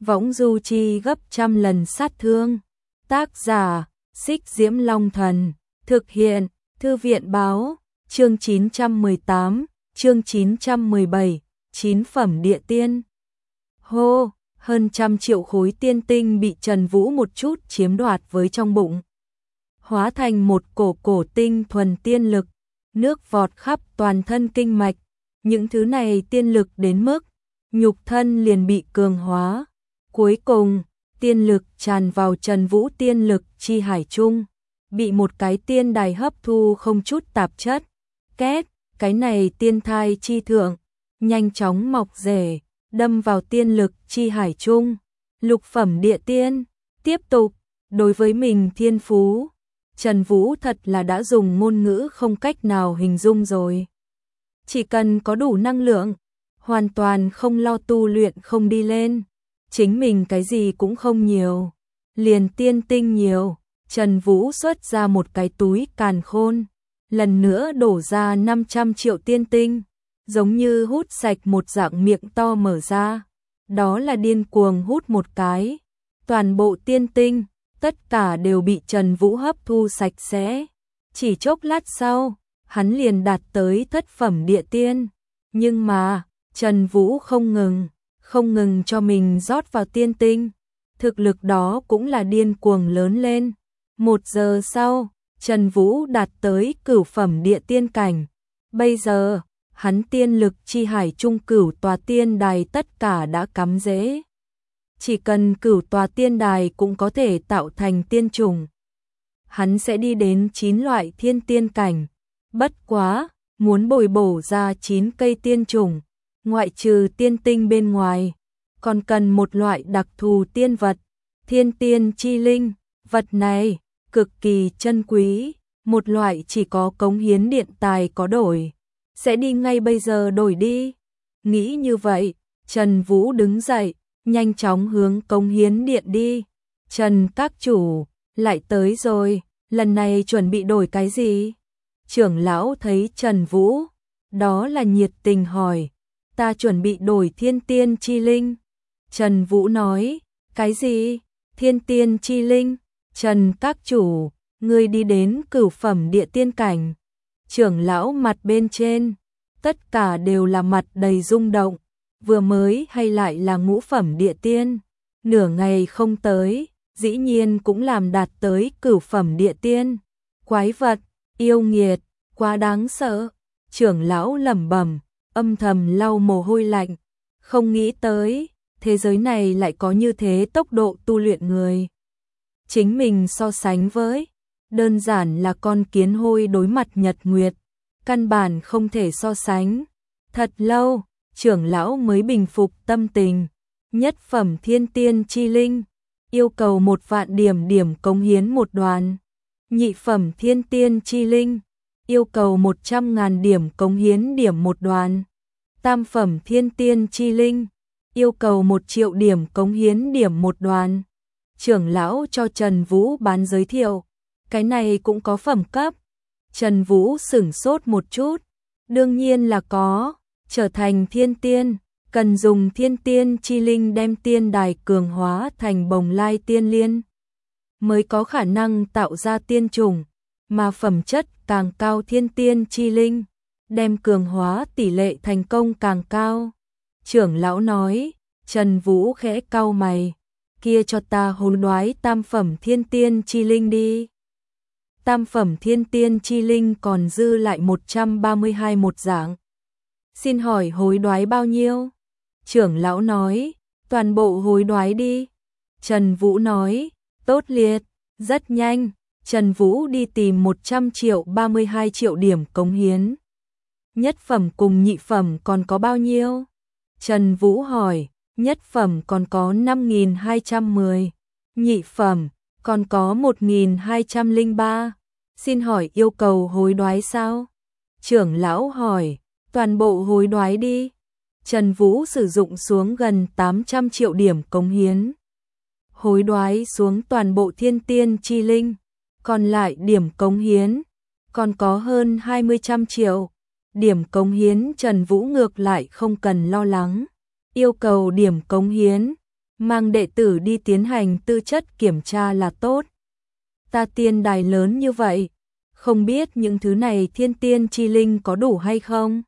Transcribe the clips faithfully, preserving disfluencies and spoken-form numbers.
võng du chi gấp trăm lần sát thương. Tác giả, Xích Diễm Long Thần. Thực hiện, Thư viện Báo. Chương chín trăm mười tám, chương chín trăm mười bảy, chín phẩm địa tiên. Hô, hơn trăm triệu khối tiên tinh bị Trần Vũ một chút chiếm đoạt với trong bụng. Hóa thành một cổ cổ tinh thuần tiên lực, nước vọt khắp toàn thân kinh mạch. Những thứ này tiên lực đến mức nhục thân liền bị cường hóa. Cuối cùng, tiên lực tràn vào Trần Vũ tiên lực chi hải chung, bị một cái tiên đài hấp thu không chút tạp chất. Két, cái này tiên thai chi thượng, nhanh chóng mọc rễ, đâm vào tiên lực chi hải chung. Lục phẩm địa tiên, tiếp tục, đối với mình thiên phú, Trần Vũ thật là đã dùng ngôn ngữ không cách nào hình dung rồi. Chỉ cần có đủ năng lượng, hoàn toàn không lo tu luyện không đi lên. Chính mình cái gì cũng không nhiều, liền tiên tinh nhiều. Trần Vũ xuất ra một cái túi càn khôn, lần nữa đổ ra năm trăm triệu tiên tinh, giống như hút sạch một dạng miệng to mở ra. Đó là điên cuồng hút một cái. Toàn bộ tiên tinh, tất cả đều bị Trần Vũ hấp thu sạch sẽ. Chỉ chốc lát sau, hắn liền đạt tới thất phẩm địa tiên. Nhưng mà, Trần Vũ không ngừng, không ngừng cho mình rót vào tiên tinh. Thực lực đó cũng là điên cuồng lớn lên. Một giờ sau, Trần Vũ đạt tới cửu phẩm địa tiên cảnh. Bây giờ, hắn tiên lực chi hải trung cửu tòa tiên đài tất cả đã cắm rễ. Chỉ cần cửu tòa tiên đài cũng có thể tạo thành tiên trùng. Hắn sẽ đi đến chín loại thiên tiên cảnh. Bất quá, muốn bồi bổ ra chín cây tiên trùng, ngoại trừ tiên tinh bên ngoài, còn cần một loại đặc thù tiên vật, thiên tiên chi linh. Vật này cực kỳ chân quý, một loại chỉ có cống hiến điện tài có đổi. Sẽ đi ngay bây giờ đổi đi. Nghĩ như vậy, Trần Vũ đứng dậy, nhanh chóng hướng cống hiến điện đi. Trần các chủ, lại tới rồi, lần này chuẩn bị đổi cái gì? Trưởng lão thấy Trần Vũ, đó là nhiệt tình hỏi. Ta chuẩn bị đổi thiên tiên chi linh. Trần Vũ nói, cái gì? Thiên tiên chi linh? Trần các chủ, ngươi đi đến cửu phẩm địa tiên cảnh. Trưởng lão mặt bên trên, tất cả đều là mặt đầy rung động. Vừa mới hay lại là ngũ phẩm địa tiên, nửa ngày không tới, dĩ nhiên cũng làm đạt tới cửu phẩm địa tiên. Quái vật, yêu nghiệt, quá đáng sợ. Trưởng lão lẩm bẩm, âm thầm lau mồ hôi lạnh, không nghĩ tới, thế giới này lại có như thế tốc độ tu luyện người. Chính mình so sánh với, đơn giản là con kiến hôi đối mặt nhật nguyệt, căn bản không thể so sánh. Thật lâu, trưởng lão mới bình phục tâm tình. Nhất phẩm thiên tiên chi linh, yêu cầu một vạn điểm điểm cống hiến một đoàn. Nhị phẩm thiên tiên chi linh, yêu cầu một trăm ngàn điểm cống hiến điểm một đoàn. Tam phẩm thiên tiên chi linh, yêu cầu một triệu điểm cống hiến điểm một đoàn. Trưởng lão cho Trần Vũ bán giới thiệu, cái này cũng có phẩm cấp. Trần Vũ sửng sốt một chút, đương nhiên là có. Trở thành thiên tiên, cần dùng thiên tiên chi linh đem tiên đài cường hóa thành bồng lai tiên liên, mới có khả năng tạo ra tiên trùng, mà phẩm chất càng cao thiên tiên chi linh, đem cường hóa tỷ lệ thành công càng cao. Trưởng lão nói. Trần Vũ khẽ cau mày, kia cho ta hối đoái tam phẩm thiên tiên chi linh đi. Tam phẩm thiên tiên chi linh còn dư lại một trăm ba mươi hai một dạng. Xin hỏi hối đoái bao nhiêu? Trưởng lão nói, toàn bộ hối đoái đi. Trần Vũ nói, tốt liệt, rất nhanh. Trần Vũ đi tìm một trăm triệu ba mươi hai triệu điểm cống hiến. Nhất phẩm cùng nhị phẩm còn có bao nhiêu? Trần Vũ hỏi, nhất phẩm còn có năm nghìn hai trăm mười, nhị phẩm còn có một nghìn hai trăm lẻ ba. Xin hỏi yêu cầu hối đoái sao? Trưởng lão hỏi, toàn bộ hối đoái đi. Trần Vũ sử dụng xuống gần tám trăm triệu điểm cống hiến. Hối đoái xuống toàn bộ thiên tiên chi linh, còn lại điểm cống hiến còn có hơn hai mươi trăm triệu. Điểm cống hiến Trần Vũ ngược lại không cần lo lắng. Yêu cầu điểm cống hiến mang đệ tử đi tiến hành tư chất kiểm tra là tốt. Ta tiên đài lớn như vậy, không biết những thứ này thiên tiên chi linh có đủ hay không?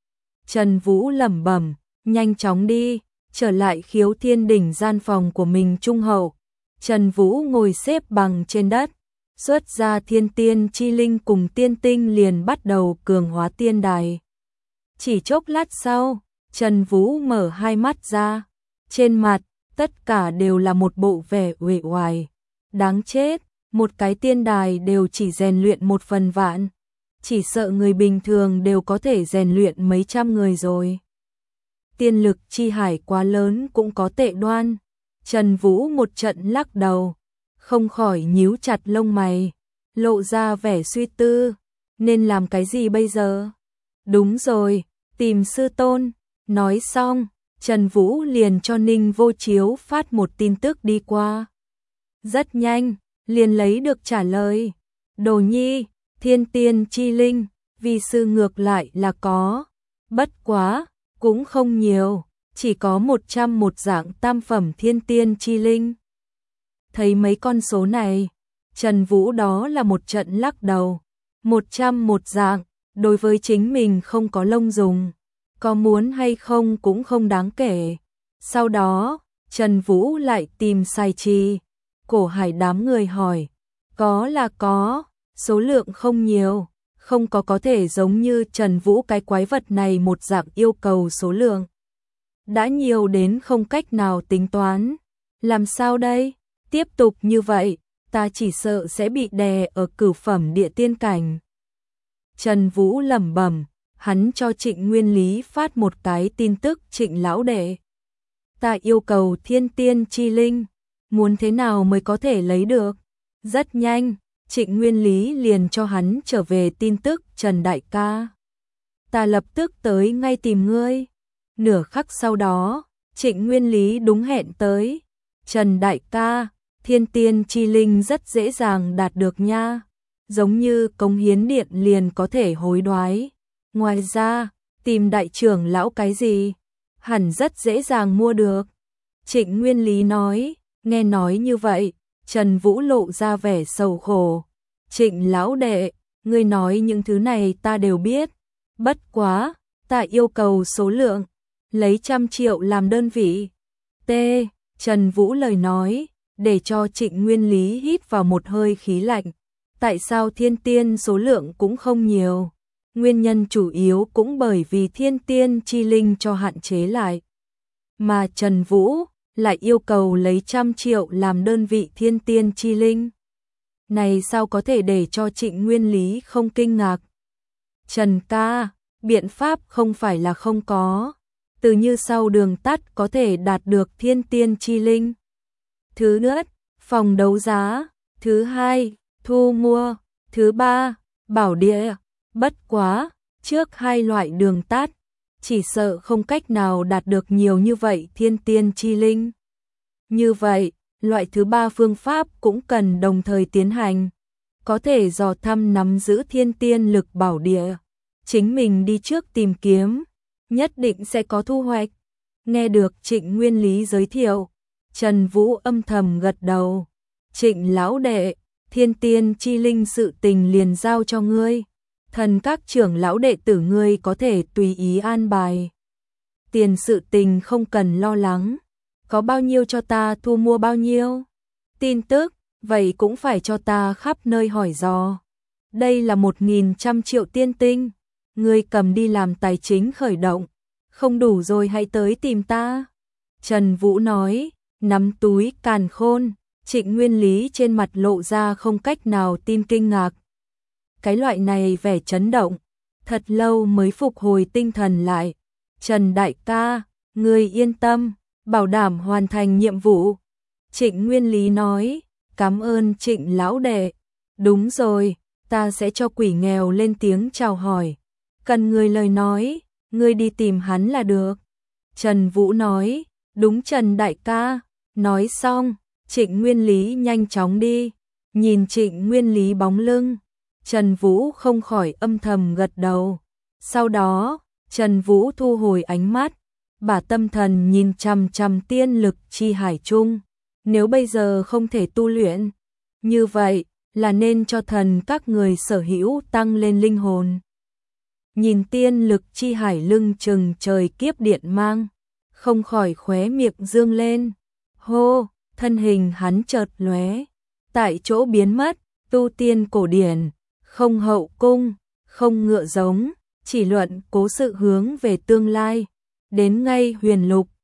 Trần Vũ lẩm bẩm, nhanh chóng đi, trở lại Khiếu Thiên đỉnh gian phòng của mình trung hậu. Trần Vũ ngồi xếp bằng trên đất, xuất ra thiên tiên chi linh cùng tiên tinh liền bắt đầu cường hóa tiên đài. Chỉ chốc lát sau, Trần Vũ mở hai mắt ra, trên mặt, tất cả đều là một bộ vẻ uể oải. Đáng chết, một cái tiên đài đều chỉ rèn luyện một phần vạn. Chỉ sợ người bình thường đều có thể rèn luyện mấy trăm người rồi. Tiên lực chi hải quá lớn cũng có tệ đoan. Trần Vũ một trận lắc đầu, không khỏi nhíu chặt lông mày, lộ ra vẻ suy tư, nên làm cái gì bây giờ? Đúng rồi, tìm sư tôn. Nói xong, Trần Vũ liền cho Ninh Vô Chiếu phát một tin tức đi qua. Rất nhanh, liền lấy được trả lời. Đồ nhi, thiên tiên chi linh, vi sư ngược lại là có. Bất quá, cũng không nhiều, chỉ có một trăm một dạng tam phẩm thiên tiên chi linh. Thấy mấy con số này, Trần Vũ đó là một trận lắc đầu. Một trăm một dạng, đối với chính mình không có lông dùng. Có muốn hay không cũng không đáng kể. Sau đó, Trần Vũ lại tìm Sai Chi. Cổ Hải đám người hỏi, có là có, số lượng không nhiều, không có có thể giống như Trần Vũ cái quái vật này một dạng yêu cầu số lượng. Đã nhiều đến không cách nào tính toán. Làm sao đây? Tiếp tục như vậy, ta chỉ sợ sẽ bị đè ở cửu phẩm địa tiên cảnh. Trần Vũ lẩm bẩm, hắn cho Trịnh Nguyên Lý phát một cái tin tức. Trịnh lão đệ, ta yêu cầu thiên tiên chi linh, muốn thế nào mới có thể lấy được? Rất nhanh, Trịnh Nguyên Lý liền cho hắn trở về tin tức. Trần đại ca, ta lập tức tới ngay tìm ngươi. Nửa khắc sau đó, Trịnh Nguyên Lý đúng hẹn tới. Trần đại ca, thiên tiên chi linh rất dễ dàng đạt được nha, giống như cống hiến điện liền có thể hối đoái. Ngoài ra, tìm đại trưởng lão cái gì, hẳn rất dễ dàng mua được. Trịnh Nguyên Lý nói. Nghe nói như vậy, Trần Vũ lộ ra vẻ sầu khổ. Trịnh lão đệ, ngươi nói những thứ này ta đều biết. Bất quá, ta yêu cầu số lượng, lấy trăm triệu làm đơn vị. T. Trần Vũ lời nói, để cho Trịnh Nguyên Lý hít vào một hơi khí lạnh. Tại sao thiên tiên số lượng cũng không nhiều? Nguyên nhân chủ yếu cũng bởi vì thiên tiên chi linh cho hạn chế lại. Mà Trần Vũ lại yêu cầu lấy trăm triệu làm đơn vị thiên tiên chi linh. Này sao có thể để cho Trịnh Nguyên Lý không kinh ngạc? Trần ca, biện pháp không phải là không có. Từ như sau đường tắt có thể đạt được thiên tiên chi linh. Thứ nhất, phòng đấu giá. Thứ hai, thu mua. Thứ ba, bảo địa. Bất quá, trước hai loại đường tắt, chỉ sợ không cách nào đạt được nhiều như vậy thiên tiên chi linh. Như vậy, loại thứ ba phương pháp cũng cần đồng thời tiến hành. Có thể dò thăm nắm giữ thiên tiên lực bảo địa. Chính mình đi trước tìm kiếm, nhất định sẽ có thu hoạch. Nghe được Trịnh Nguyên Lý giới thiệu, Trần Vũ âm thầm gật đầu. Trịnh lão đệ, thiên tiên chi linh sự tình liền giao cho ngươi. Thần các trưởng lão đệ tử ngươi có thể tùy ý an bài. Tiền sự tình không cần lo lắng. Có bao nhiêu cho ta thu mua bao nhiêu. Tin tức, vậy cũng phải cho ta khắp nơi hỏi dò. Đây là một nghìn trăm triệu tiên tinh. Ngươi cầm đi làm tài chính khởi động. Không đủ rồi hãy tới tìm ta. Trần Vũ nói, nắm túi càn khôn. Trịnh Nguyên Lý trên mặt lộ ra không cách nào tin kinh ngạc. Cái loại này vẻ chấn động, thật lâu mới phục hồi tinh thần lại. Trần đại ca, ngươi yên tâm, bảo đảm hoàn thành nhiệm vụ. Trịnh Nguyên Lý nói, cảm ơn Trịnh lão đệ. Đúng rồi, ta sẽ cho quỷ nghèo lên tiếng chào hỏi. Cần người lời nói, ngươi đi tìm hắn là được. Trần Vũ nói, đúng Trần đại ca. Nói xong, Trịnh Nguyên Lý nhanh chóng đi. Nhìn Trịnh Nguyên Lý bóng lưng, Trần Vũ không khỏi âm thầm gật đầu. Sau đó, Trần Vũ thu hồi ánh mắt, Bà tâm thần nhìn chằm chằm tiên lực chi hải chung, nếu bây giờ không thể tu luyện, như vậy là nên cho thần các người sở hữu tăng lên linh hồn. Nhìn tiên lực chi hải lưng chừng trời kiếp điện mang, không khỏi khóe miệng dương lên. Hô, thân hình hắn chợt lóe, tại chỗ biến mất, tu tiên cổ điển, không hậu cung, không ngựa giống, chỉ luận cố sự hướng về tương lai, đến ngay huyền lục,